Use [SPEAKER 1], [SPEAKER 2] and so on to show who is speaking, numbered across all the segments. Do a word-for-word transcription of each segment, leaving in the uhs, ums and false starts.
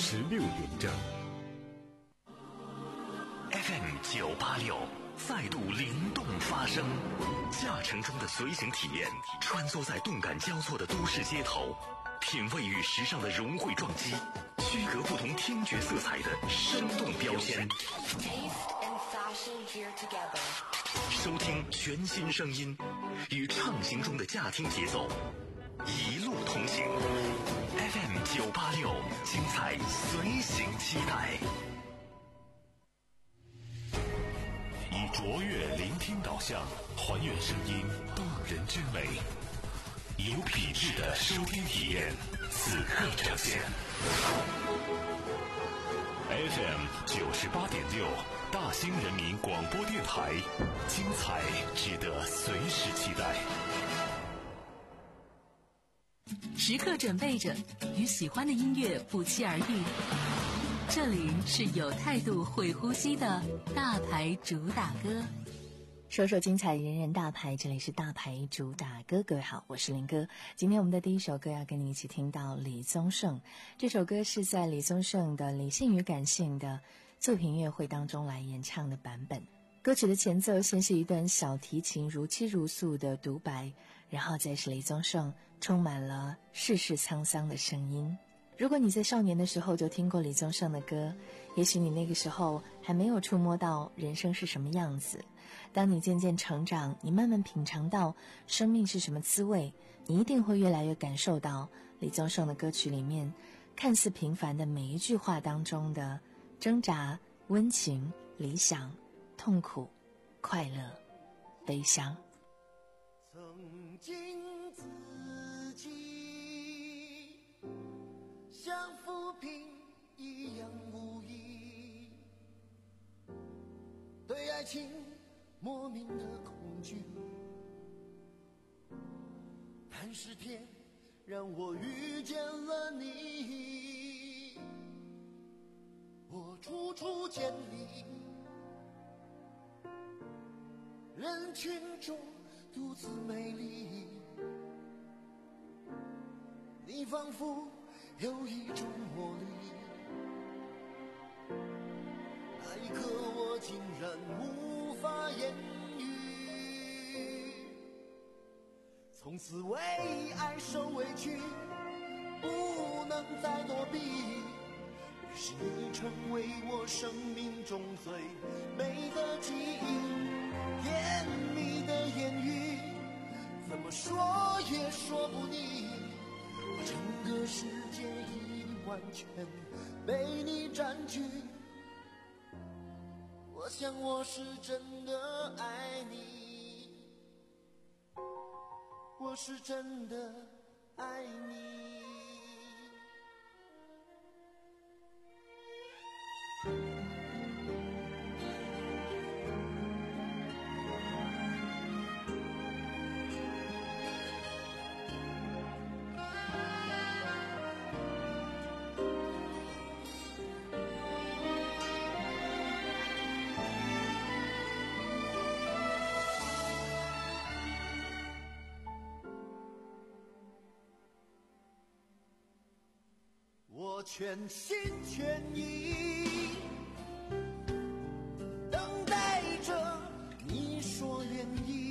[SPEAKER 1] 十六点整。
[SPEAKER 2] F M 九八六再度灵动发声，驾乘中的随行体验，穿梭在动感交错的都市街头，品味与时尚的融汇撞击，区隔不同听觉色彩的生动标签。收听全新声音，与畅行中的驾听节奏，一路同行。F M 九八六，精彩随行期待。以卓越聆听导向，还原声音动人之美，有品质的收听体验，此刻呈现。F M 九十八点六，大兴人民广播电台，精彩值得随时期待。
[SPEAKER 3] 时刻准备着，与喜欢的音乐不期而遇。这里是有态度会呼吸的大牌主打歌，
[SPEAKER 4] 说说精彩，人人大牌，这里是大牌主打歌。各位好，我是林哥。今天我们的第一首歌要跟你一起听到李宗盛，这首歌是在李宗盛的理性与感性的作品音乐会当中来演唱的版本。歌曲的前奏先是一段小提琴如泣如诉的独白，然后再是李宗盛充满了世事沧桑的声音。如果你在少年的时候就听过李宗盛的歌，也许你那个时候还没有触摸到人生是什么样子。当你渐渐成长，你慢慢品尝到生命是什么滋味，你一定会越来越感受到李宗盛的歌曲里面看似平凡的每一句话当中的挣扎、温情、理想、痛苦、快乐、悲伤。
[SPEAKER 5] 曾经自己像浮萍一样无依，对爱情莫名的恐惧，但是天让我遇见了你，我处处见你，人群中独自美丽，你仿佛有一种魔力，那一刻我竟然无法言语，从此为爱受委屈，不能再躲避，于是你成为我生命中最美的记忆，甜蜜的言语怎么说也说不腻，整个世界已完全被你占据，我想我是真的爱你，我是真的爱你。我全心全意等待着你说愿意，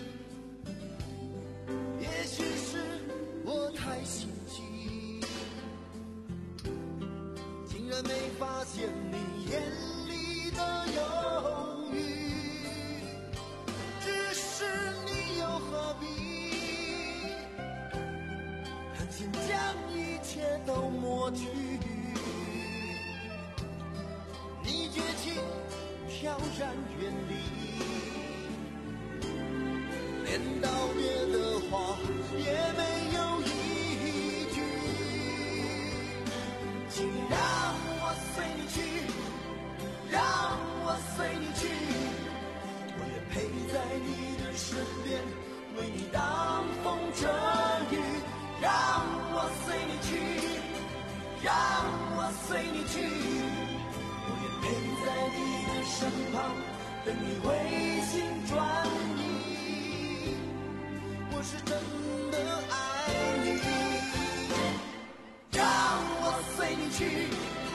[SPEAKER 5] 也许是我太心急，竟然没发现你眼里的犹豫，只是你又何必狠心将一切都抹去，你绝情飘然远离，连道别的话也没有一句，请让我随你去，让我随你去，我愿陪在你的身边，为你挡风遮雨，让我随你去，让我随你去，我愿陪在你的身旁，等你回心转意，我是真的爱你，让我随你去，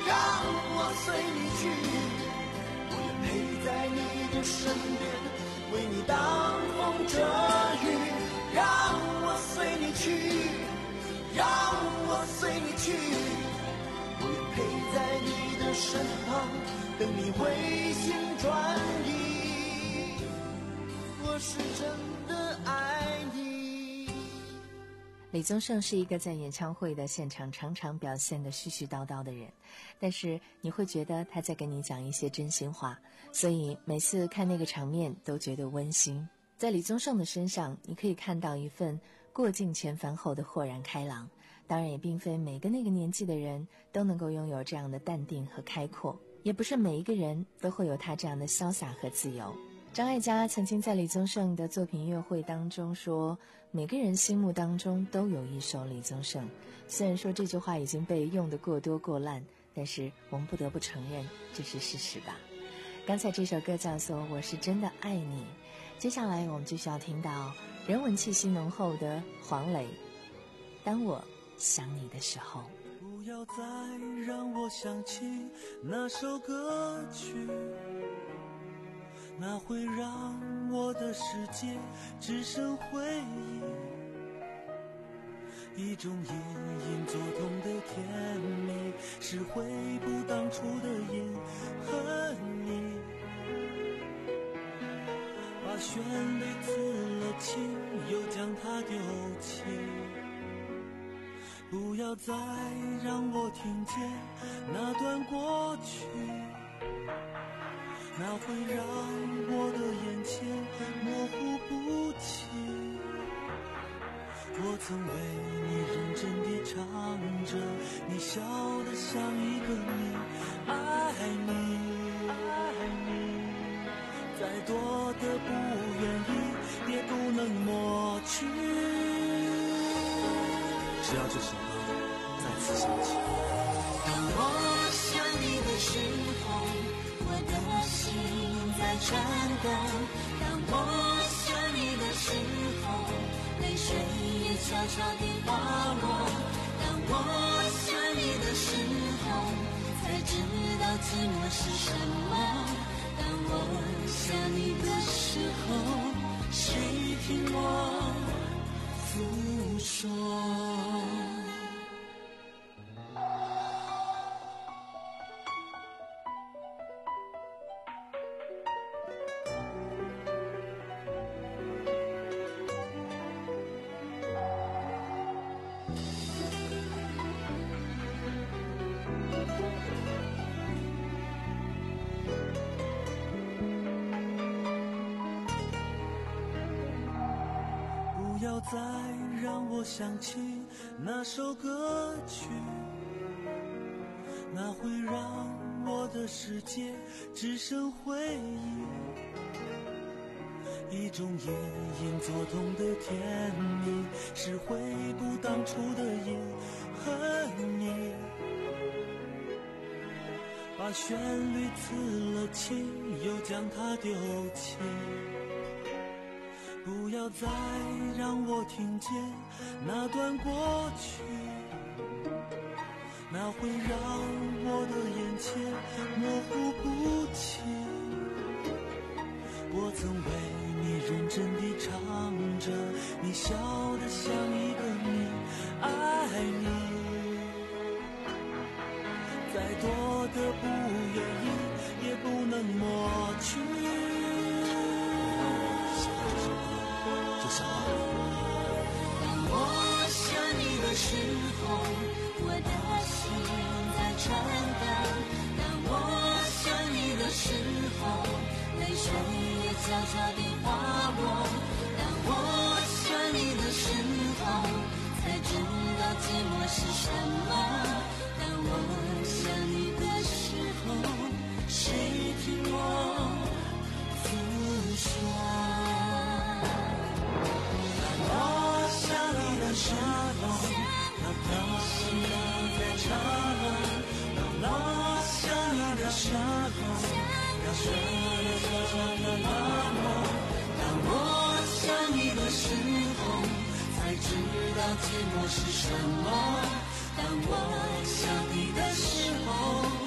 [SPEAKER 5] 让我随你去，我愿陪在你的身边，为你挡风遮雨。让我随你去，让我随你去，我愿陪在你的身旁，等你回心转意。我是真的爱你。
[SPEAKER 4] 李宗盛是一个在演唱会的现场常常表现得絮絮叨叨的人，但是你会觉得他在跟你讲一些真心话，所以每次看那个场面都觉得温馨。在李宗盛的身上，你可以看到一份过尽前凡后的豁然开朗，当然也并非每个那个年纪的人都能够拥有这样的淡定和开阔，也不是每一个人都会有他这样的潇洒和自由。张艾嘉曾经在李宗盛的作品音乐会当中说，每个人心目当中都有一首李宗盛。虽然说这句话已经被用得过多过烂，但是我们不得不承认这是事实吧。刚才这首歌叫做《我是真的爱你》，接下来我们就需要听到人文气息浓厚的黄磊，当我想你的时候。
[SPEAKER 5] 不要再让我想起那首歌曲，那会让我的世界只剩回忆，一种隐隐作痛的甜蜜，是回不当初的隐和你，把旋律刺了情，又将它丢弃。不要再让我听见那段过去，那会让我的眼前模糊不清。我曾为你认真地唱着，你笑得像一个谜，爱你，爱你，再多的不愿意也不能抹去。只要这首歌再次响起，
[SPEAKER 1] 当我想你的时候，我的心在颤抖。当我想你的时候，泪水也悄悄地滑落。当我想你的时候，才知道寂寞是什么。当我想你的时候，谁听我诉说？
[SPEAKER 5] 不要再让我想起那首歌曲，那会让我的世界只剩回忆，一种隐隐作痛的甜蜜，是回不当初的隐和你，把旋律刺了情，又将它丢弃。不要再让我听见那段过去，那会让我的眼前模糊不清。我曾为你认真地唱着，你笑得像一个谜，爱你，再多的不愿意也不能抹去。
[SPEAKER 1] 当我想你的时候，我的心在颤抖。当我想你的时候，泪水也悄悄地滑落。当我想你的时候，才知道寂寞是什么。当我想你的时候，谁听我诉说？
[SPEAKER 5] 我想你的时候，那颗心在颤抖。当我想你的时候，让岁月悄悄地冷漠。当我想你的时候，才知道寂寞是什么。当我想你的时候，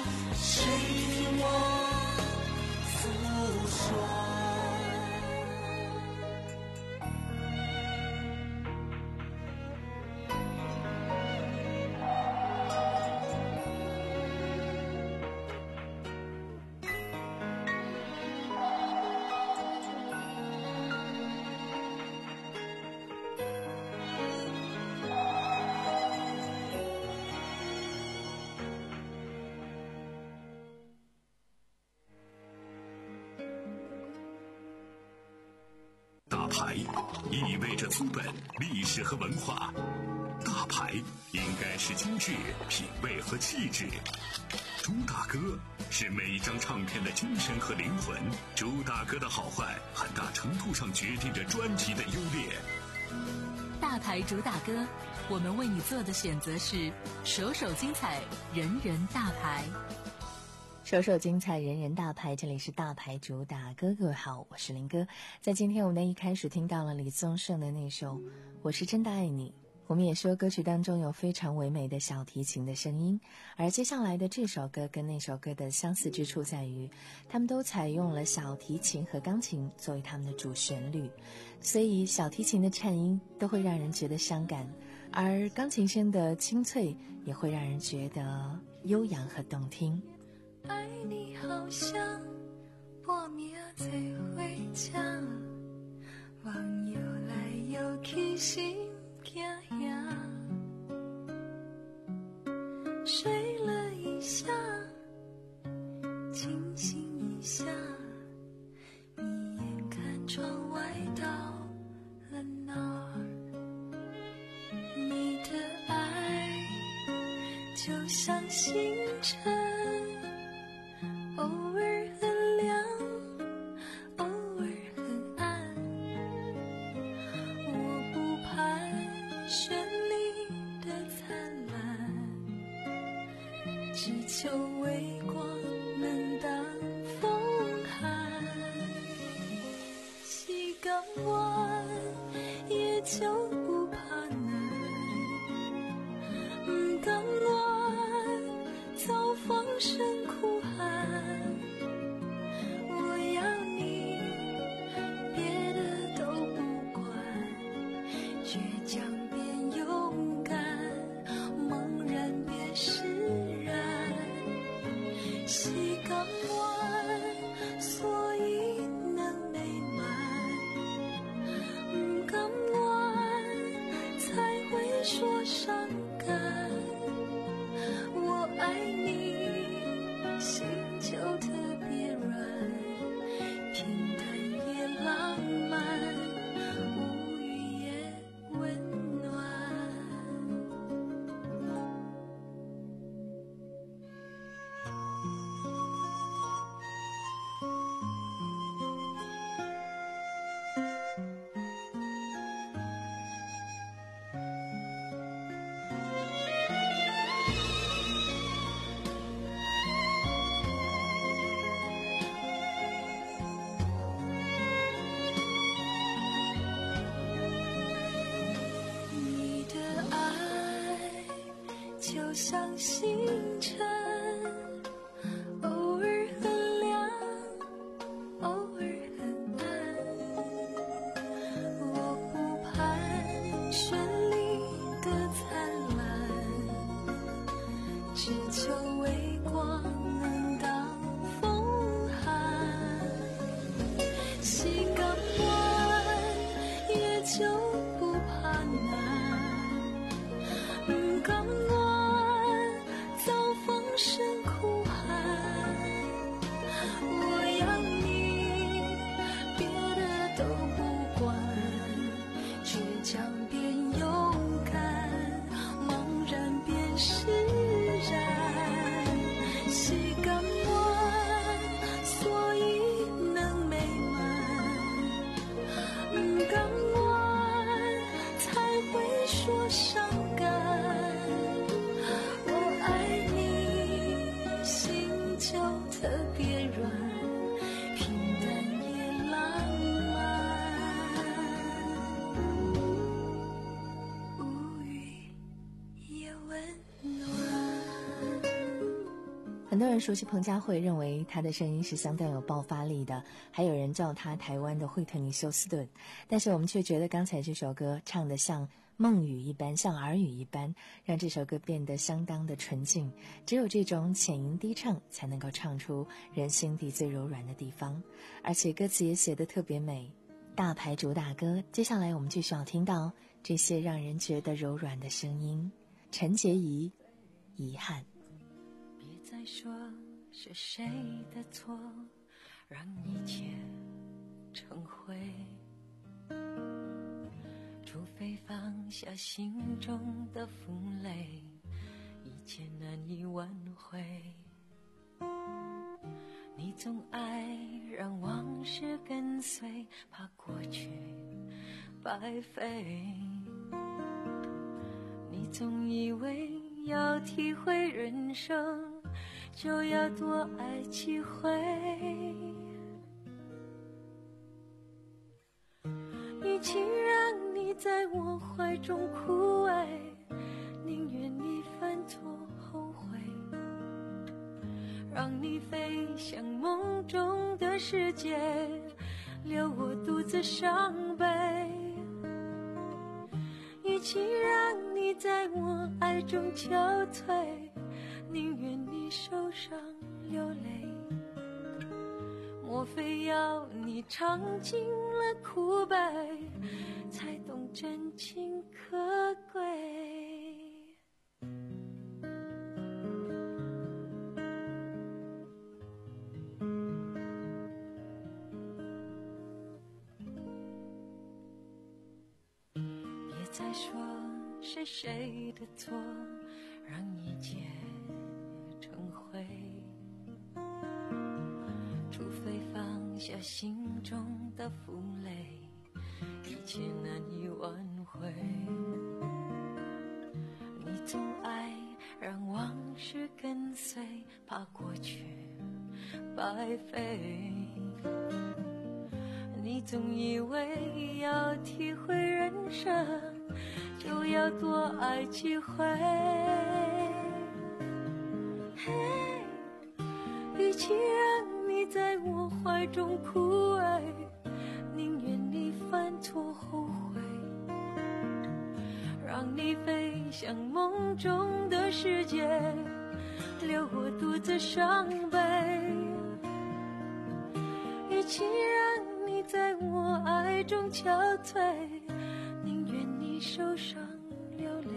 [SPEAKER 2] 牌意味着资本、历史和文化，大牌应该是精致、品味和气质。朱大哥是每一张唱片的精神和灵魂，朱大哥的好坏很大程度上决定着专辑的优劣。
[SPEAKER 3] 大牌主打歌，我们为你做的选择是首首精彩，人人大牌。
[SPEAKER 4] 首首精彩，人人大牌，这里是大牌主打歌。各位好，我是林哥。在今天我们的一开始听到了李宗盛的那首《我是真的爱你》。我们也说歌曲当中有非常唯美的小提琴的声音，而接下来的这首歌跟那首歌的相似之处在于，他们都采用了小提琴和钢琴作为他们的主旋律，所以小提琴的颤音都会让人觉得伤感，而钢琴声的清脆也会让人觉得悠扬和动听。
[SPEAKER 1] 爱你好像半暝做伙吃，望游来游去心惊吓，睡了一下，清醒一下，你眼看窗外到了哪儿？你的爱就像星辰，偶尔很亮，偶尔很暗，我不盼绚丽的灿烂，只求微光能当风寒。西港湾也就不怕难，不港湾早放声哭喊。我要你，别的都不管，倔强变勇敢，茫然变释然。西港湾，所以能美满，不港湾才会说伤感。我爱你，心就特别软，平淡也浪漫，无语也温暖。你的爱就像星辰，偶尔很亮，偶尔很暗，我不盼绚丽的灿烂，只求微光能当风寒。西港湾也就不怕难，不港湾早放声哭喊。我要你，别的都不管，倔强变勇敢，茫然变释然。西港湾，所以能美满，不港湾才会说伤感。我爱你，心就特别软，平淡也浪漫，无语也温暖。
[SPEAKER 4] 很多人熟悉彭佳慧，认为她的声音是相当有爆发力的，还有人叫她台湾的惠特尼休斯顿。但是我们却觉得刚才这首歌唱得像梦语一般，像耳语一般，让这首歌变得相当的纯净。只有这种浅吟低唱，才能够唱出人心底最柔软的地方，而且歌词也写得特别美。大牌主打歌，接下来我们继续要听到这些让人觉得柔软的声音。陈洁仪，遗憾。
[SPEAKER 1] 别再说是谁的错，让一切成灰。 除非放下心中的负累，一切难以挽回。你总爱让往事跟随，怕过去白费。你总以为要体会人生，就要多爱几回。与其让你在我怀中枯萎，宁愿你犯错后悔，让你飞向梦中的世界，留我独自伤悲。与其让你在我爱中憔悴，宁愿你受伤流泪。莫非要你尝尽了苦悲，才懂真情可贵？别再说是谁的错，让一切成灰。除非放下心中的负累，一切难以挽回。你总爱让往事跟随，怕过去白费。你总以为要体会人生，就要多爱几回。与其让你在我怀中枯萎，宁愿你犯错后悔，让你飞向梦中的世界，留我独自伤悲。与其让你在我爱中憔悴，宁愿你受伤流泪。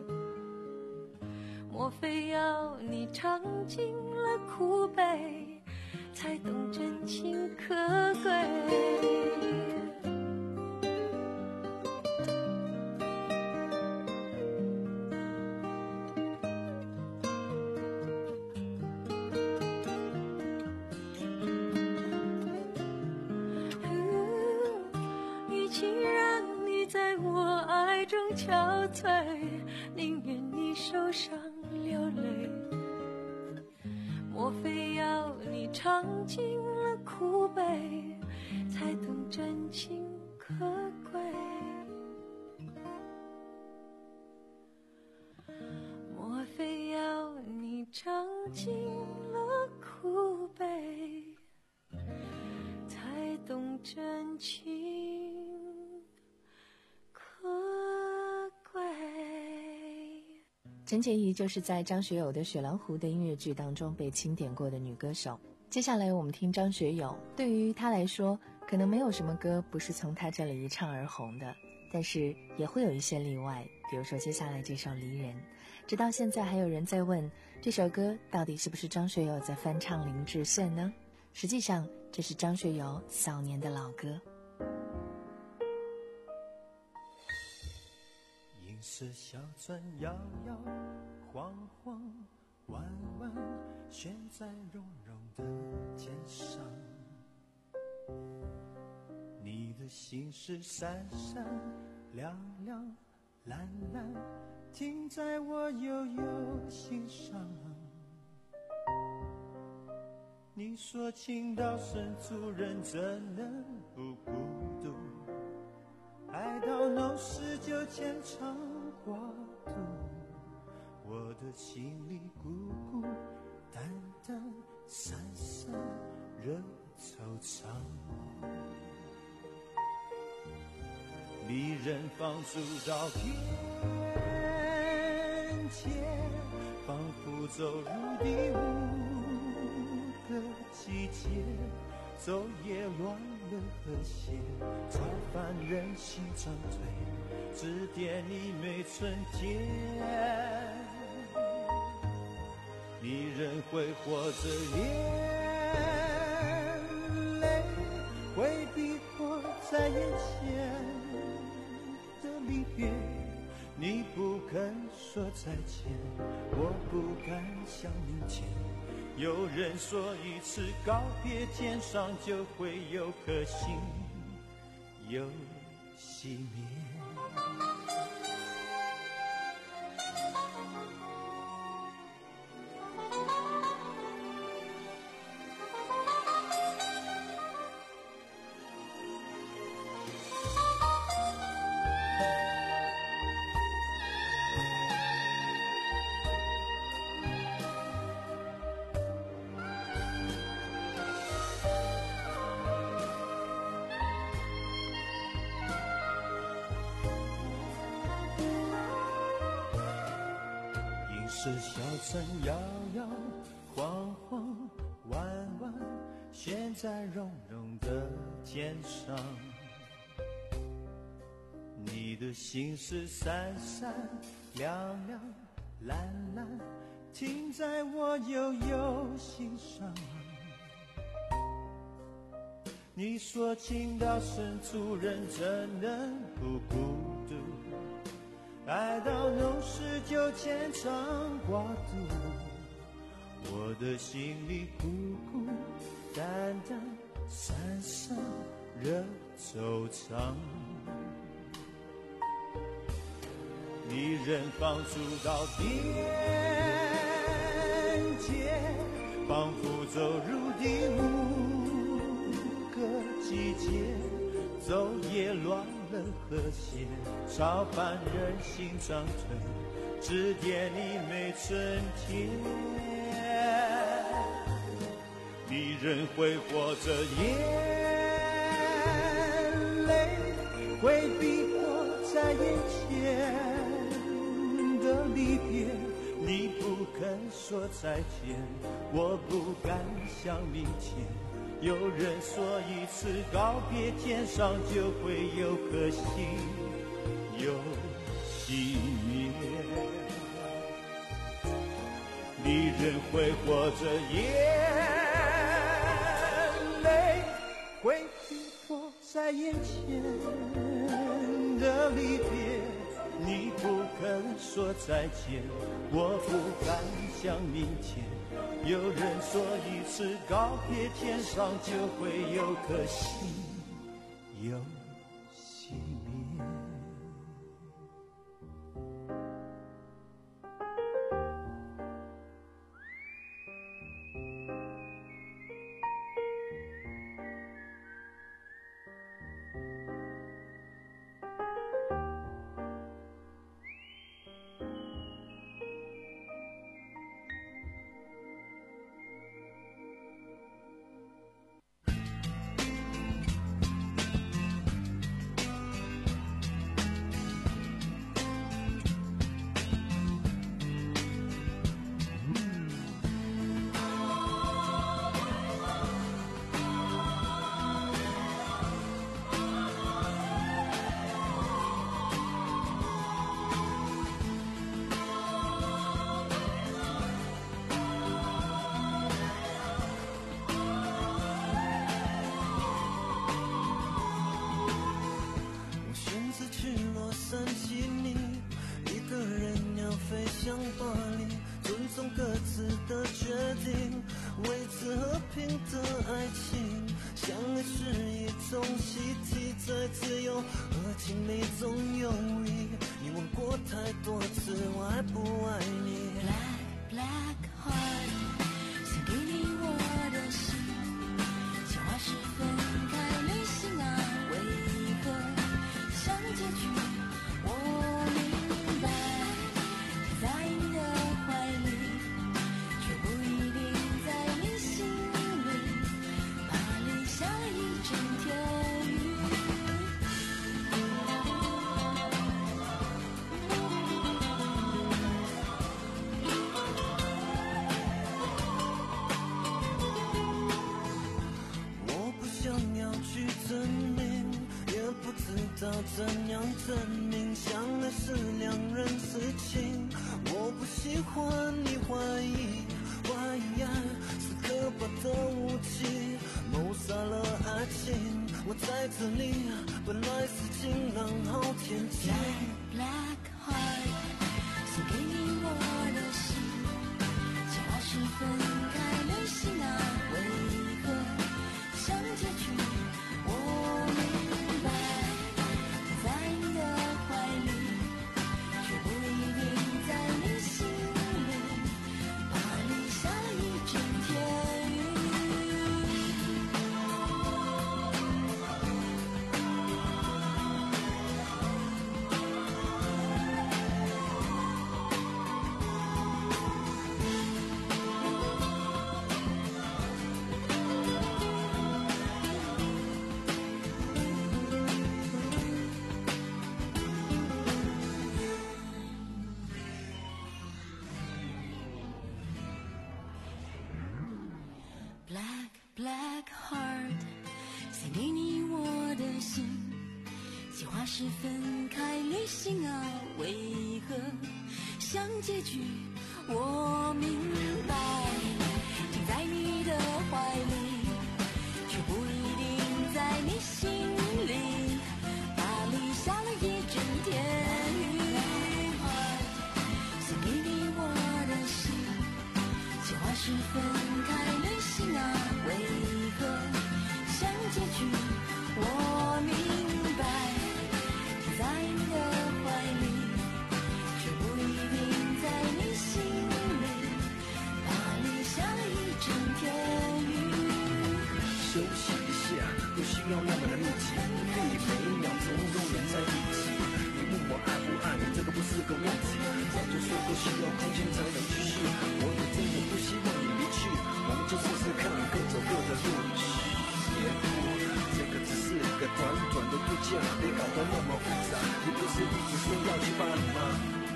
[SPEAKER 1] 莫非要你尝尽了苦悲，才懂真情可贵？与其让你在我爱中憔悴，宁愿你受伤流泪。莫非要你尝尽了苦悲，才懂真情可贵？莫非要你尝尽了苦悲，才懂真情可贵？
[SPEAKER 4] 陈洁仪就是在张学友的《雪狼湖》的音乐剧当中被钦点过的女歌手。接下来我们听张学友，对于他来说，可能没有什么歌不是从他这里一唱而红的，但是也会有一些例外，比如说接下来这首《离人》，直到现在还有人在问这首歌到底是不是张学友在翻唱林志炫呢？实际上这是张学友早年的老歌。
[SPEAKER 5] 银色小船摇摇晃晃，弯弯悬在绒绒的肩上，你的心事闪闪亮亮蓝蓝，停在我悠悠心上。你说情到深处人怎能不孤独，爱到浓时就牵肠挂肚，我的心里孤孤单单散散惹惆怅。离人放逐到天界，仿佛走入第五个季节，昼夜乱了和谐，超凡人心长退，指点你每春天。你仍会活着，眼泪会逼迫在眼前， 别，你不肯说再见，我不敢想明天。有人说一次告别，天上就会有颗星又熄灭。是小城摇摇晃晃弯弯，悬在绒绒的天上。你的心是闪闪亮亮蓝蓝，停在我悠悠心上。你说情到深处人怎能不孤独，爱到浓时就牵肠挂肚，我的心里孤孤单单，散散惹惆怅。你任放逐到边界，仿佛走入第五个季节，走也乱了和谐，超凡人心长存，指点你每春天。你仍挥霍着眼泪，回避我在眼前的离别。你不肯说再见，我不敢想明天。有人说一次告别，天上就会有颗星又熄灭。你仍挥霍着眼泪，回避我在眼前的离别。你不肯说再见，我不敢想明天。有人说一次告别，天上就会有颗星又熄灭。
[SPEAKER 6] 怎样证明相爱是两人事情？我不喜欢你怀疑，怀疑爱是可怕的武器，谋杀了爱情。我在这里，本来是晴朗好天气。
[SPEAKER 1] Black heart， 送给你我的心，计划是分开旅行啊，为何像结局？我明白，在你的怀里，却不一定在你心里，怕你下了一整天雨。Black black heart， 送给你我的心，计划是分开旅行啊，为何像结局？我明白，停在你的怀里，却不一定在你心里，哪里下了一整天雨。送给你我的心，计划是分开旅行啊，为何像结局？我明白，停在你的怀里，却不一定在你心里，怕你下了一整天雨。
[SPEAKER 6] 休息一下，不需要那么的密集，可以每一秒钟都能在一起。你问我爱不爱你，这个不是个问题，早就说过需要空间才能继续。我也真的不希望你离去，我们就试试看，各走各的路。这个只是个短短的度假，别搞得那么复杂。你不是一直说要去巴黎吗？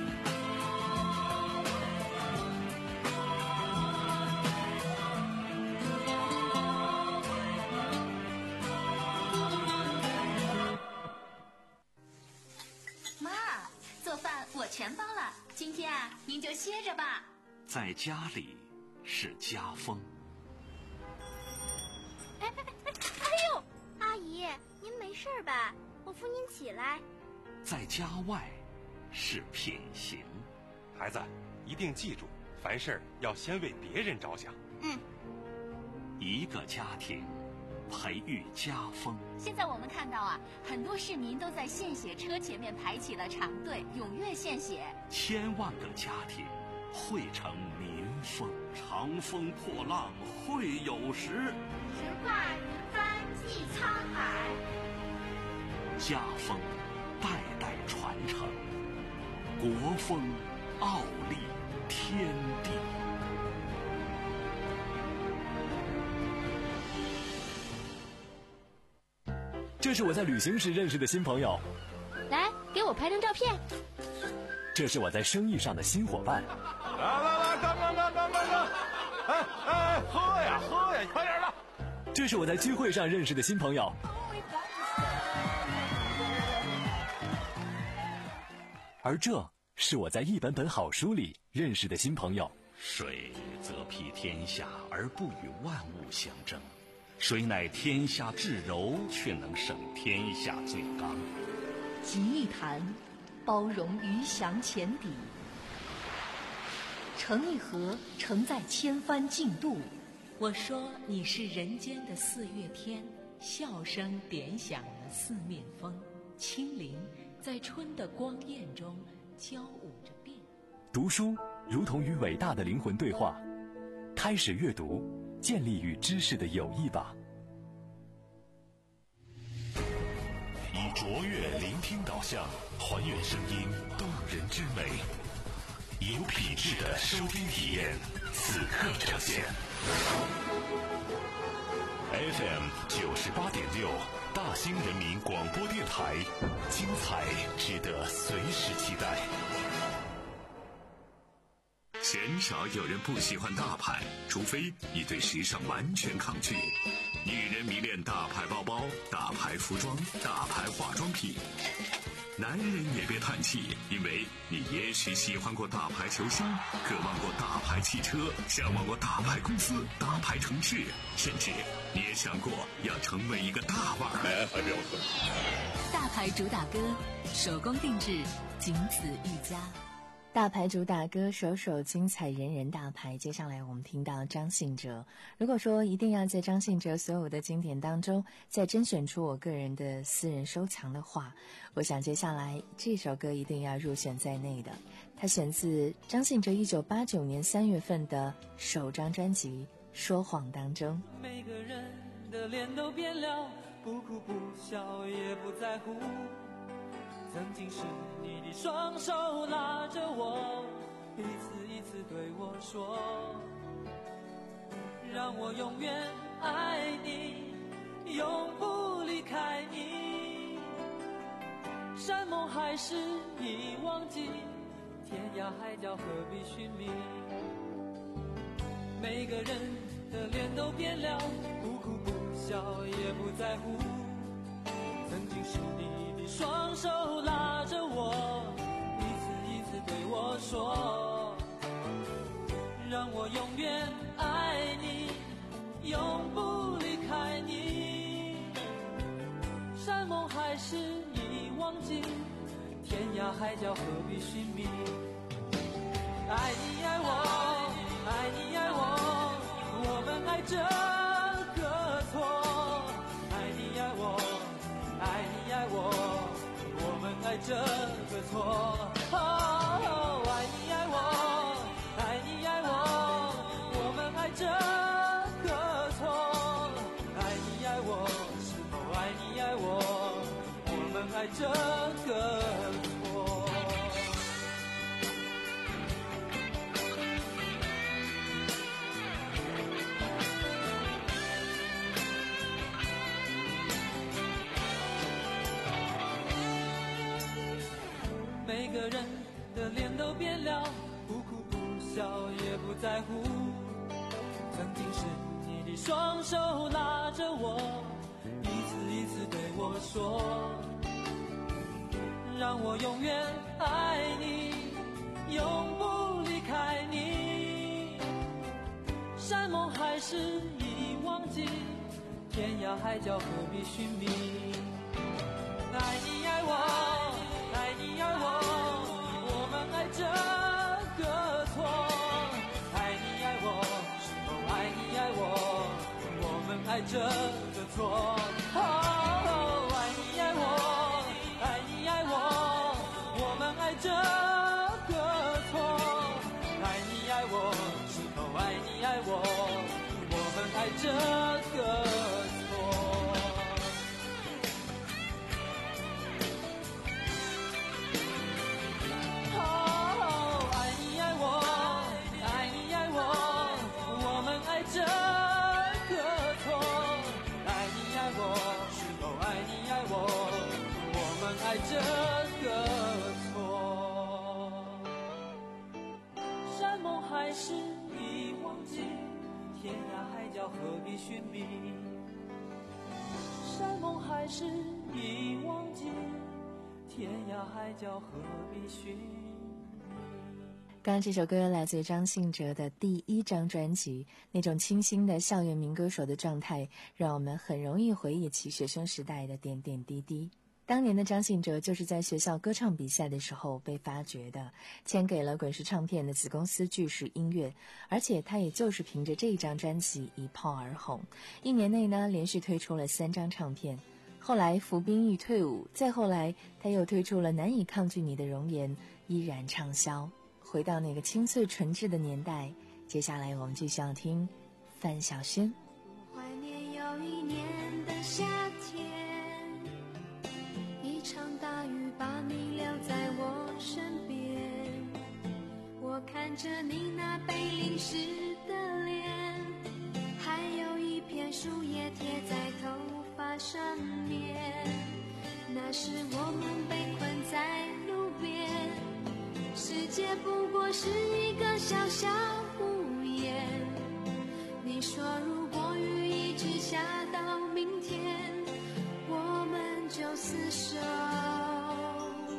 [SPEAKER 7] 妈，做饭我全包了，今天啊，您就歇着吧。
[SPEAKER 2] 在家里是家风。
[SPEAKER 8] 哎哎哎哎呦，阿姨，您没事吧？我扶您起来。
[SPEAKER 2] 在家外是品行。
[SPEAKER 9] 孩子，一定记住，凡事要先为别人着想。
[SPEAKER 7] 嗯。
[SPEAKER 2] 一个家庭培育家风。
[SPEAKER 7] 现在我们看到啊，很多市民都在献血车前面排起了长队，踊跃献血。
[SPEAKER 2] 千万个家庭汇成民风。长风破浪会有时，
[SPEAKER 8] 直挂云帆济沧海。
[SPEAKER 2] 家风代代传承，国风傲立天地。
[SPEAKER 10] 这是我在旅行时认识的新朋友，
[SPEAKER 8] 来，给我拍张照片。
[SPEAKER 10] 这是我在生意上的新伙伴。
[SPEAKER 9] 来来来，干干干干干干！哎哎，喝呀喝呀，快点的！
[SPEAKER 10] 这是我在聚会上认识的新朋友。而这是我在一本本好书里认识的新朋友。
[SPEAKER 2] 水则披天下而不与万物相争，水乃天下至柔，却能胜天下最刚。
[SPEAKER 3] 集一谈，包容鱼翔浅底；成一河，承载千帆竞渡。我说你是人间的四月天，笑声点响了四面风，清灵在春的光艳中交舞着变。
[SPEAKER 10] 读书如同与伟大的灵魂对话，开始阅读，建立与知识的友谊吧。
[SPEAKER 2] 以卓越聆听导向，还原声音动人之美，有品质的收听体验，此刻呈现。F M 九十八点六，大兴人民广播电台，精彩值得随时期待。鲜少有人不喜欢大牌，除非你对时尚完全抗拒。女人迷恋大牌包包、大牌服装、大牌化妆品。 男人也别叹气，因为你也许喜欢过大牌球星，渴望过大牌汽车，向往过大牌公司、大牌城市，甚至你也想过要成为一个大腕儿。
[SPEAKER 9] 哎，还不要喝。
[SPEAKER 3] 大牌主打歌，手工定制，仅此一家。
[SPEAKER 4] 大牌主打歌，首首精彩，人人大牌。接下来我们听到张信哲。如果说一定要在张信哲所有的经典当中再甄选出我个人的私人收藏的话，我想接下来这首歌一定要入选在内的。它选自张信哲一九八九年三月份的首张专辑《说谎》当中。
[SPEAKER 6] 每个人的脸都变了，不哭不笑也不在乎，曾经是你的双手拉着我，一次一次对我说，让我永远爱你，永不离开你。山盟海誓已忘记，天涯海角何必寻觅。每个人的脸都变了，不哭不笑也不在乎，曾经是你的双手拉着我，一次一次对我说，让我永远爱你，永不离开你。山盟海誓已忘记，天涯海角何必寻觅。爱你爱我，爱你爱我，我们爱这个错。爱你爱我，爱你爱我，我们爱这个错。哦，爱你爱我，爱你爱我，我们爱这个错。爱你爱我，是否爱你爱我，我们爱这个错。每个人的脸都变了，不哭不笑也不在乎，曾经是你的双手拉着我，一次一次对我说，让我永远爱你，永不离开你。山盟海誓已忘记，天涯海角何必寻觅。爱你爱我，爱你爱我，我们爱这个错。爱你爱我，是否爱你爱我，我们爱这个错。哦，爱你爱我，爱你爱我，我们爱这个错。爱你爱我，是否爱你爱我，我们爱这个错。这个错，爱你爱我，是否爱你爱我，我们爱这个错。山盟海誓已忘记，天涯海角何必寻觅。山盟海誓已忘记，天涯海角何必寻觅。
[SPEAKER 4] 刚刚这首歌来自张信哲的第一张专辑，那种清新的校园民歌手的状态，让我们很容易回忆起学生时代的点点滴滴。当年的张信哲就是在学校歌唱比赛的时候被发掘的，签给了滚石唱片的子公司巨石音乐，而且他也就是凭着这张专辑一炮而红。一年内呢，连续推出了三张唱片。后来服兵役退伍，再后来他又推出了难以抗拒你的容颜，依然畅销。回到那个清脆纯挚的年代，接下来我们继续要听范晓萱。
[SPEAKER 1] 怀念有一年的夏天，一场大雨把你留在我身边，我看着你那被淋湿的脸，还有一片树叶贴在头发上面，那时我们被困在路边，世界不过是一个小小屋檐，你说如果雨一直下到明天，我们就厮守。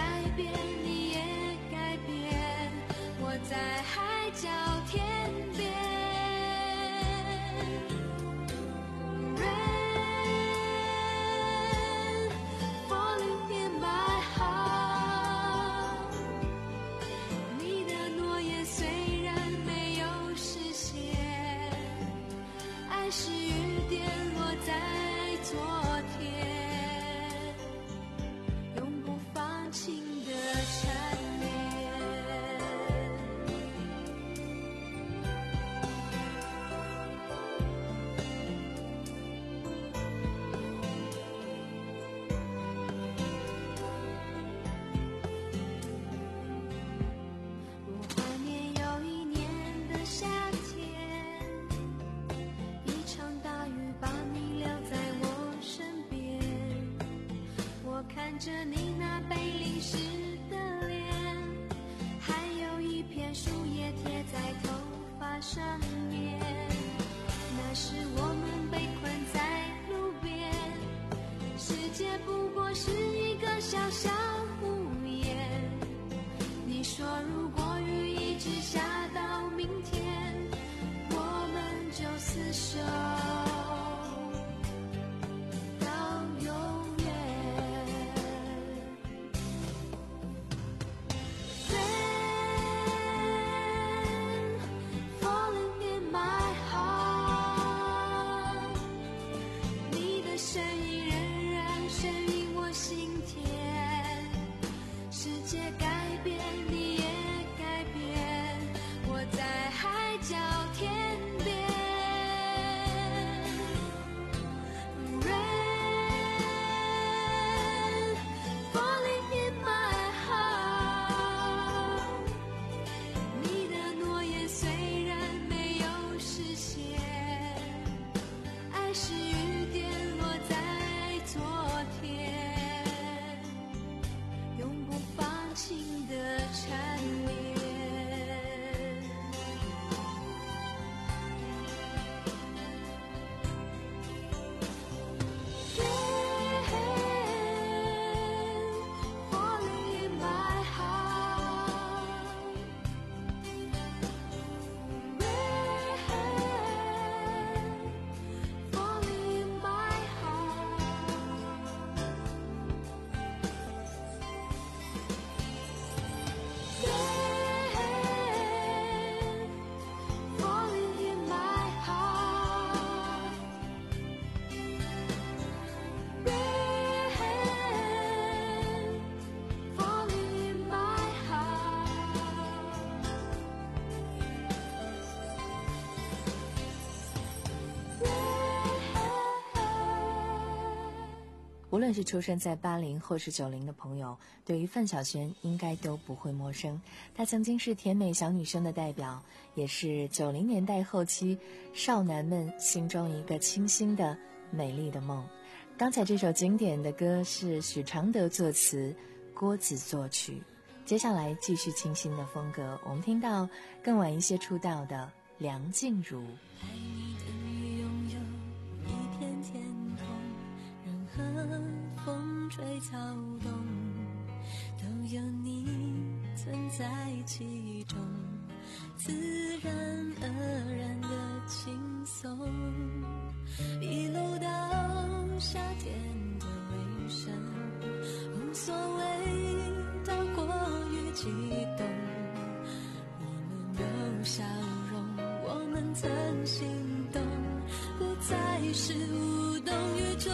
[SPEAKER 1] 变，你也改变，我在海角天边。Rain falling in my heart， 你的诺言虽然没有实现，爱是雨点落在昨天，永不放晴的缠绵。我怀念有一年的夏天，一场大雨把你留在我身边，我看着你那被淋湿的脸，还有一片树叶贴在头发上面，那时我们被困在路边，世界不过是一个小小屋檐，你说如果雨一直下到明天，我们就厮守到永远。Rain falling in my heart， 你的声音仍然眩晕我心田，世界改变，你也改变，我在海角天边。Rain falling in my heart， 你的诺言虽然没有实现，爱是雨点落在昨天，永不放晴的缠绵。Rain falling in my heart， Rain falling in my heart，Rain falling in my heart，Rain falling in my heart。
[SPEAKER 4] 无论是出生在八零或是九零的朋友，对于范晓萱应该都不会陌生。她曾经是甜美小女生的代表，也是九零年代后期少男们心中一个清新的美丽的梦。刚才这首经典的歌是许常德作词，郭子作曲。接下来继续清新的风格，我们听到更晚一些出道的梁静茹。
[SPEAKER 1] 爱你等于拥有一片天空，任何风吹草动，都有你存在其中，自然而然的轻松，一路到夏天的尾声，无所谓到过于激动，我们有笑容，我们曾心动，不再是无动于衷，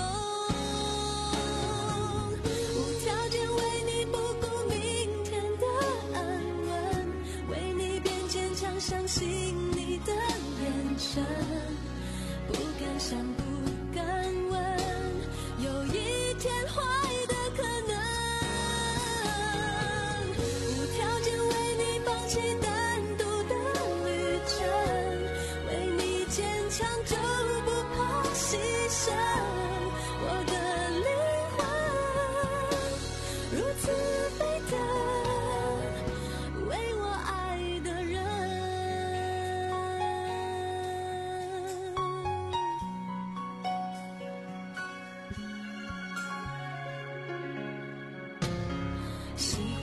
[SPEAKER 1] 无条件为你不顾明天的安稳，为你变坚强，相信你的眼神，不敢想不敢问，有一天坏的可能，无条件为你放弃单独的旅程，为你坚强就不怕牺牲，我的灵魂如此沸腾，为我爱的人。喜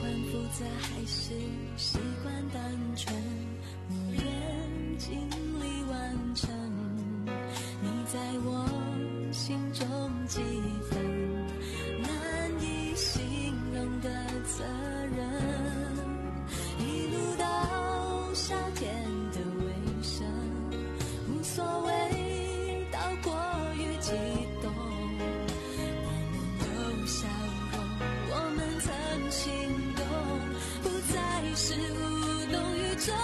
[SPEAKER 1] 在还是习惯单纯，无缘尽力完成你在我心中几分难以形容的责任，一路到夏天的尾声，无所谓倒过于激动，我们有笑容，我们曾心动，不再是无动于衷，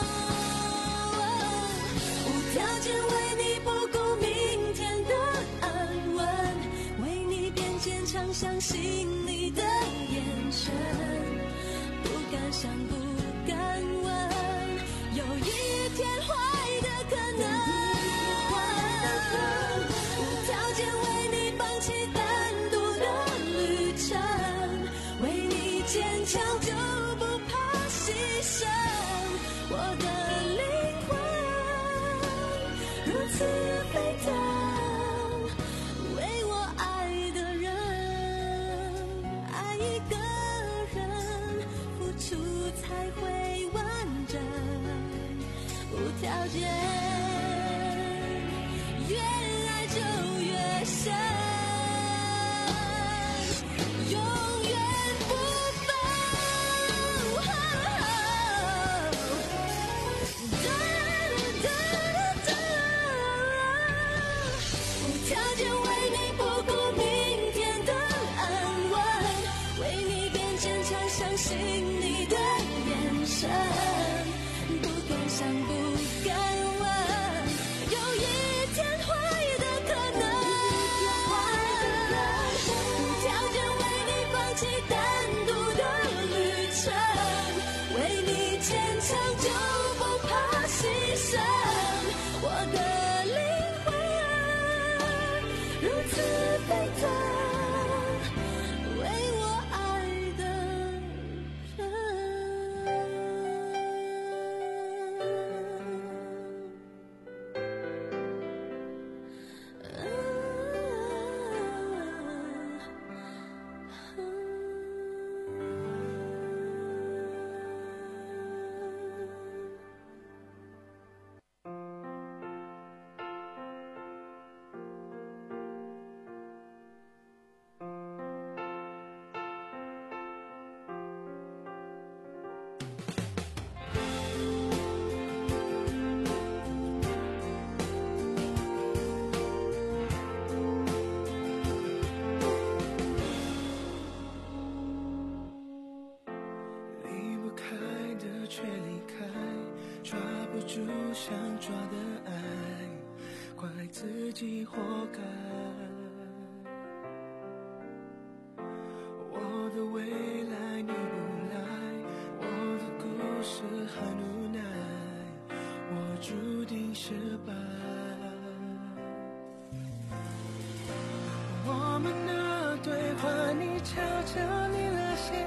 [SPEAKER 1] 无条件为你不顾明天的安稳，为你变坚强，相信你的眼神，不敢想不敢问，有一天坏的可能，无条件为你放弃单独的旅程，为你坚强就不怕牺牲，我的灵魂如此沸腾，为我爱的人，爱一个人，付出才会完整，无条件，越爱就越深，永远不分。无条件为你不顾明天的安稳，为你变坚强，相信你的眼神，不敢想不敢问，有一天坏的可能，无条件为你放弃单独的旅程，为你坚强就不怕牺牲，我的灵魂如此沸腾，为我爱的
[SPEAKER 5] 离不开的却离开，抓不住想抓的爱，怪自己活该。我的未来你不来，我的故事很无奈，我注定失败。我们的对话你悄悄离了线，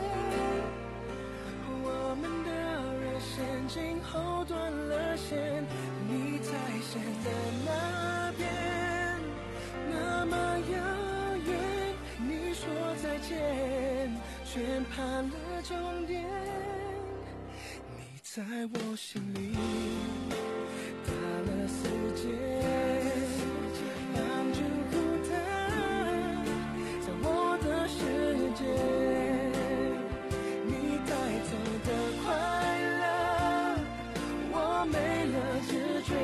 [SPEAKER 5] 我们的热线今后断了线，你在线的那边那么遥远，你说再见却怕了终点，你在我心里打了死结，挡住孤单在我的世界，你带走的快乐我没了知觉，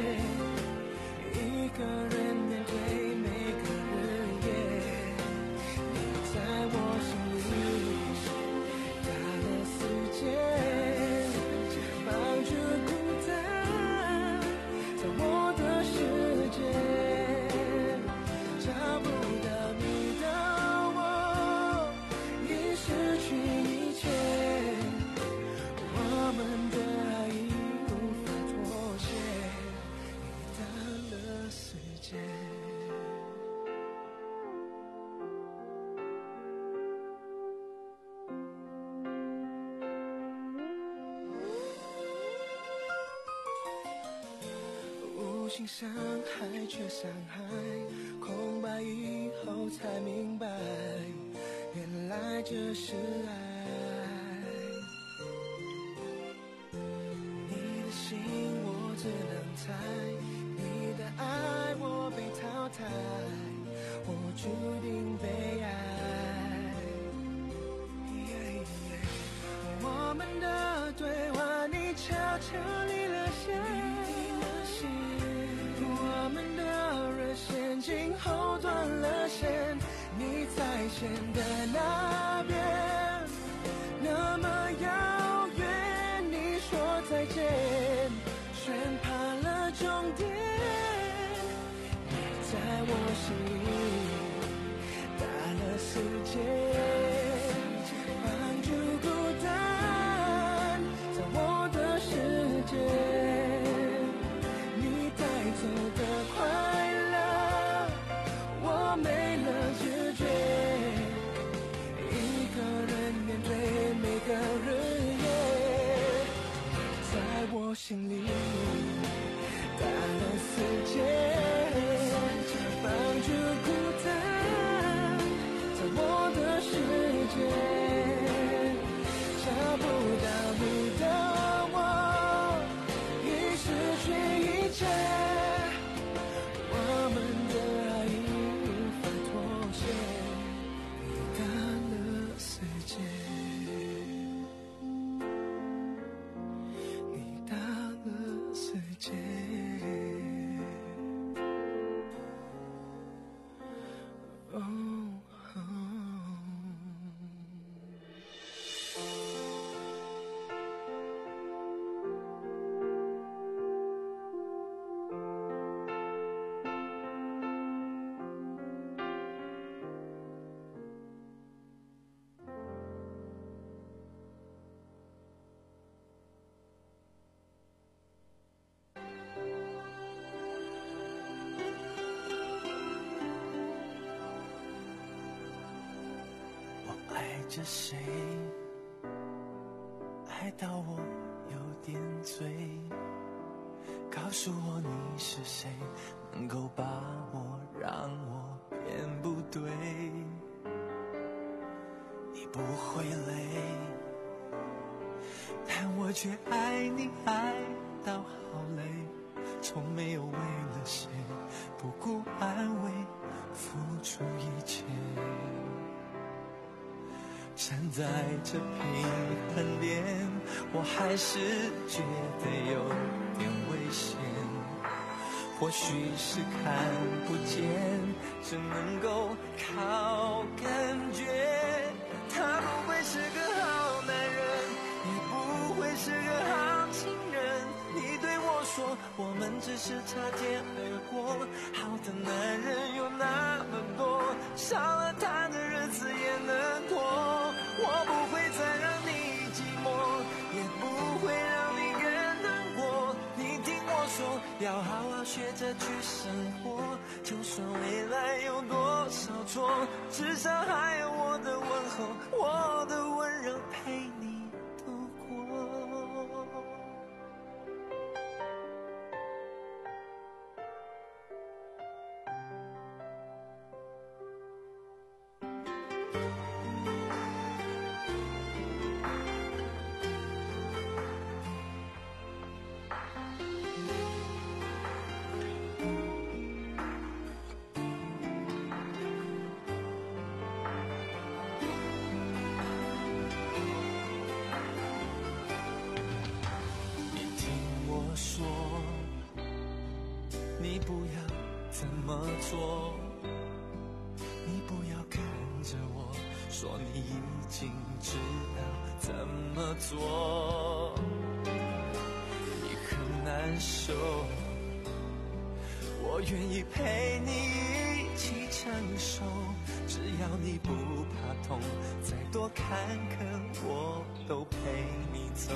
[SPEAKER 5] 一个人面对每个日夜，你在我心里打了死结，绑住孤单在我的世界，找不到你的我已失去一切，我们的爱已无法妥协，你打了死结。无心伤害却伤害，空白以后才明白，原来这是爱。
[SPEAKER 6] 猜，你的爱我被淘汰，我注定被爱。我们的对话你悄悄离了线，我们的热线今后断了线，你在线的那边那么遥远，你说再见宣判了终点，你在我心里打了死结，放逐孤单在我的世界，你带走的快乐我没了知觉，一个人面对每个日夜，在我心里打了死结，放逐孤单在我的世界，找不到你的我已失去一切，我们的爱已无法妥协，你打了死结，你打了死结。哦哦我爱着谁，爱到我有点醉，告诉我你是谁，能够把我让我变不对，你不会累，但我却爱你爱到好累，从没有为了谁不顾安危付出一切，站在这平衡点，我还是觉得有点危险，或许是看不见，只能够靠感觉，他不会是个好男人，也不会是个好情人，你对我说我们只是擦肩而过，好的男人有那么多，少了他的日子也能过，我不会再让你寂寞，也不会让你更难过，你听我说要好好学着去生活，就算未来有多少错，至少还有我的问候，我的温柔陪你度过。你不要这么做，你不要看着我说你已经知道怎么做，你很难受，我愿意陪你一起承受，只要你不怕痛，再多坎坷我都陪你走，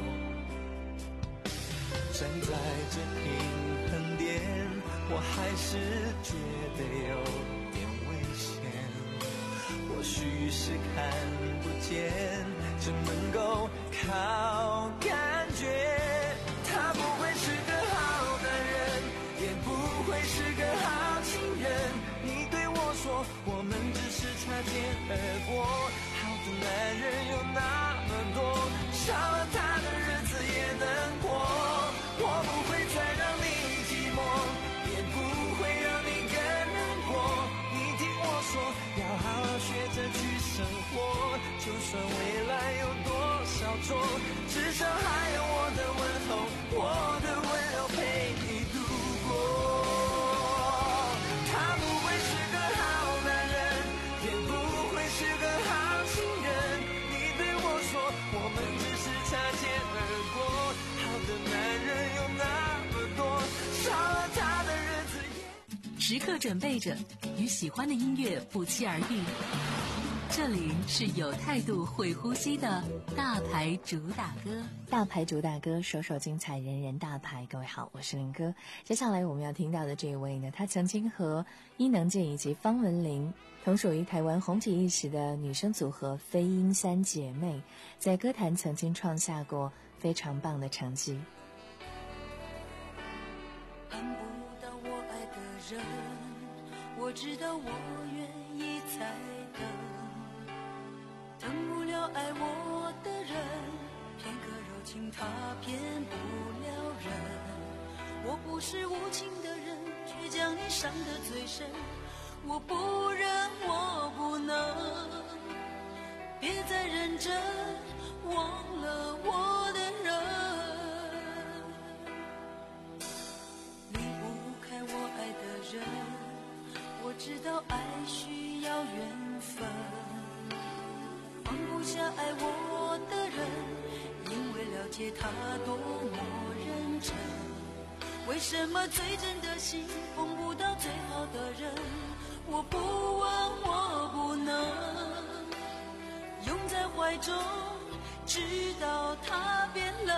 [SPEAKER 6] 站在这平衡点，我还是觉得有点危险，或许是看不见，只能够靠感觉，他不会是个好男人，也不会是个好情人，你对我说我们只是擦肩而过，好的男人有那么多，少了他的日子也能过，我不会再让你
[SPEAKER 3] 时刻准备着与喜欢的音乐不期而遇。这里是有态度会呼吸的大牌主打歌，
[SPEAKER 4] 大牌主打歌，首首精彩，人人大牌。各位好，我是林哥。接下来我们要听到的这一位呢，她曾经和伊能静以及方文琳同属于台湾红极一时的女生组合飞鹰三姐妹，在歌坛曾经创下过非常棒的成绩。
[SPEAKER 1] 看不到我爱的人，我知道我愿意再等，等不了爱我的人，片刻柔情他骗不了人。我不是无情的人，却将你伤得最深。我不忍，我不能，别再认真，忘了我的人。离不开我爱的人，我知道爱需要缘分。放不下爱我的人，因为了解他多么认真。为什么最真的心碰不到最好的人？我不问，我不能拥在怀中，直到他变冷。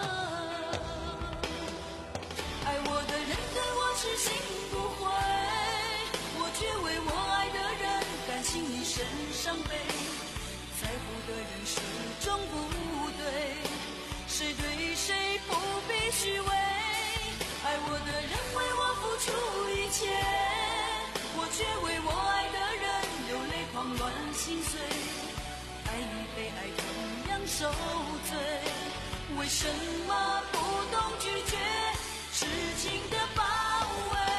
[SPEAKER 1] 爱我的人对我痴心不悔，我却为我爱的人甘心一生伤悲。在乎的人始终不对，谁对谁不必虚伪。爱我的人为我付出一切，我却为我爱的人流泪狂乱心碎。爱与被爱同样受罪，为什么不懂拒绝痴情的包围？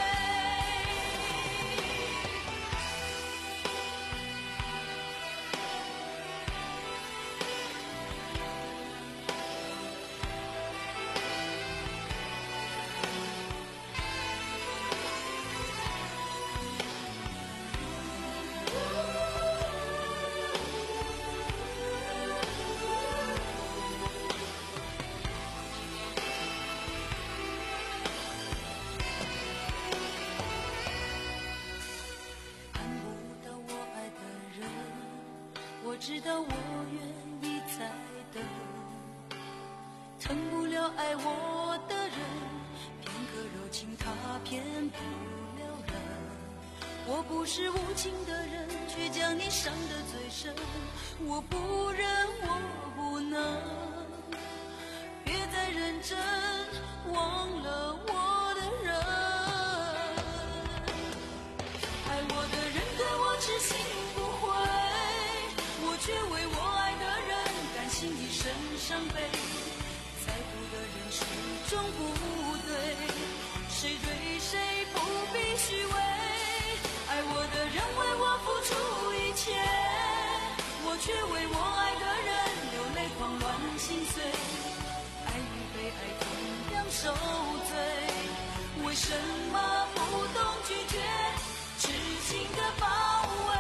[SPEAKER 1] 知道我愿意再等，疼不了爱我的人，片刻柔情他骗不了人。我不是无情的人，却将你伤得最深。我不忍，我不能，别再认真，忘了我的人。爱我的人对我痴心不悔，我却为我爱的人甘心一生伤悲。在乎的人始终不对，谁对谁不必虚伪。爱我的人为我付出一切，我却为我爱的人流泪狂乱心碎。爱与被爱同样受罪，为什么不懂拒绝痴情的包围？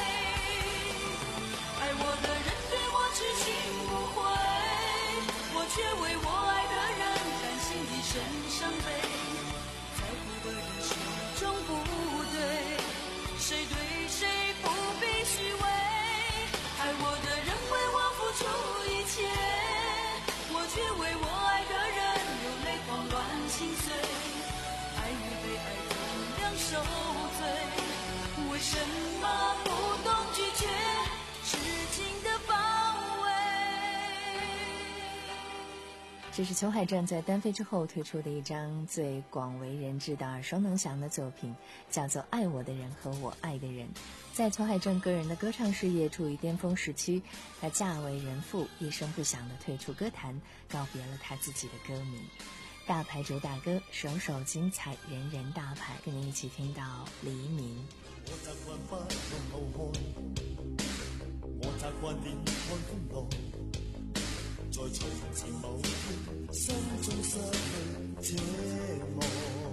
[SPEAKER 1] 爱我的人对我痴心不悔，我却为我爱的人甘心一生伤悲。在乎的人始终不对，谁对谁不必虚伪。爱我的人为我付出一切，我却为我爱的人流泪狂乱心碎。爱与被爱同样受罪，为什么不懂拒绝痴情的包围？
[SPEAKER 4] 这是裘海正在单飞之后推出的一张最广为人知的耳熟能详的作品，叫做《爱我的人和我爱的人》。在裘海正个人的歌唱事业处于巅峰时期，她嫁为人妇，一声不响地退出歌坛，告别了她自己的歌迷。大牌主打歌，首首精彩，人人大牌，跟你一起听到黎明。
[SPEAKER 5] 我習慣不用後看，我習慣電看風浪，在從前某天心中失去這望。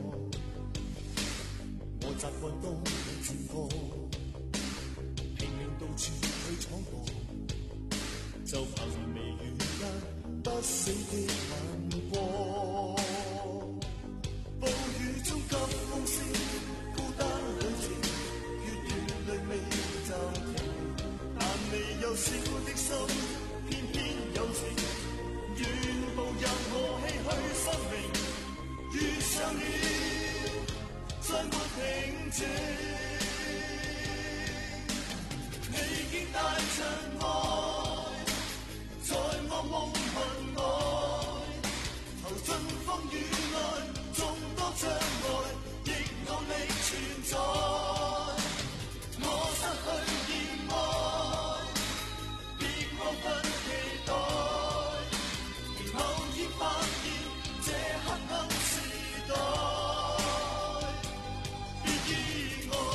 [SPEAKER 5] 我習慣當你轉過，拼命到處去闖蕩，就憑微雨間不死的眼光。暴雨中急風聲，孤單
[SPEAKER 6] 小的心偏偏有情，願步入我唏噓生命，遇上了再沒平靜。你竟帶着愛，在我夢魂內，投進風雨內，眾多障礙，亦努力存在。我失去熱愛，別過分期待，然後已發現這黑暗時代，別意外。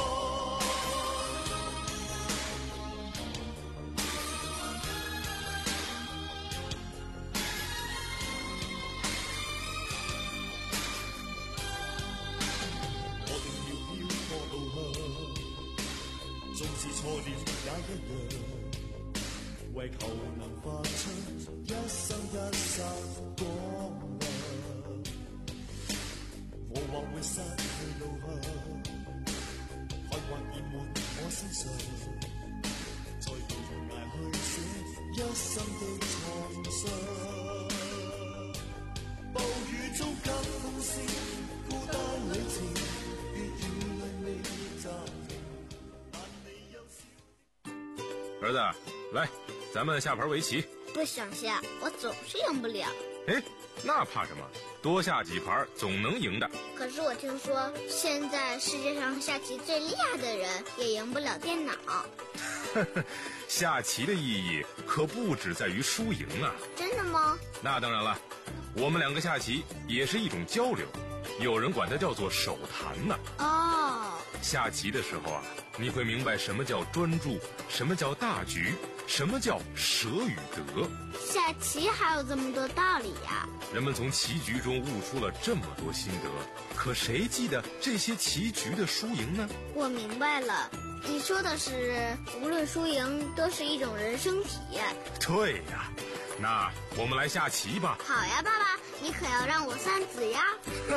[SPEAKER 6] 我定要飄過路向，縱是錯了也一樣，為求能發出一生一剎光亮。我或會失去路向，海或淹沒我身上，在懸崖去寫一生的創傷。暴雨中急風聲，孤單旅程，別與淚未暫停，但你有笑。
[SPEAKER 9] 兒子，來，咱們下盤圍棋。
[SPEAKER 8] 不想下，我總是贏不了。
[SPEAKER 9] 哎，那怕什麼？多下幾盤總能贏的。
[SPEAKER 8] 可是我聽說，現在世界上下棋最厲害的人也贏不了電腦。
[SPEAKER 9] 下棋的意義可不只在於輸贏啊。
[SPEAKER 8] 真的嗎？
[SPEAKER 9] 那當然了，我們兩個下棋也是一種交流，有人管它叫做手談呢。
[SPEAKER 8] 哦。
[SPEAKER 9] 下棋的時候啊，你會明白什麼叫專注，什麼叫大局，什麼叫捨與得。
[SPEAKER 8] 下棋還有這麼多道理呀！
[SPEAKER 9] 人們從棋局中悟出了這麼多心得，可誰記得這些棋局的輸贏呢？
[SPEAKER 8] 我明白了，你說的是無論輸贏都是一種人生體驗。
[SPEAKER 9] 對呀，那我們來下棋吧。
[SPEAKER 8] 好呀，爸爸，你可要讓我三子呀。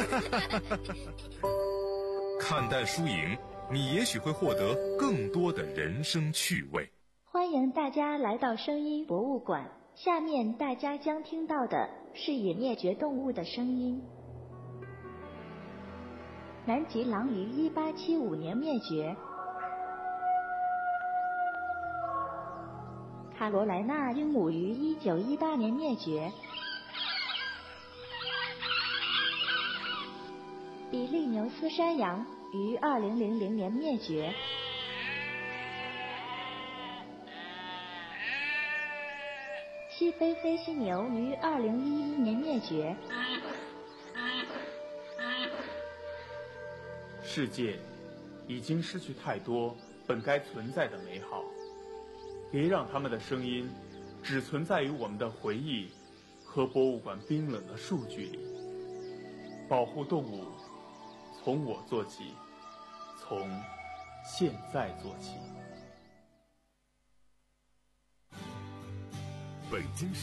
[SPEAKER 9] 看淡輸贏，你也許會獲得更多的人生趣味。
[SPEAKER 11] 歡迎大家來到聲音博物館，下面大家將聽到的是已滅絕動物的聲音。南極狼於一八七五年滅絕，卡羅萊納鸚鵡於一九一八年滅絕，比利牛斯山羊於二零零零年滅絕。西非非犀牛於二零一一年滅絕。
[SPEAKER 12] 世界已經失去太多本該存在的美好，別讓他們的聲音只存在於我們的回憶和博物館冰冷的數據裡。保護動物，從我做起，從現在做起。
[SPEAKER 2] 北京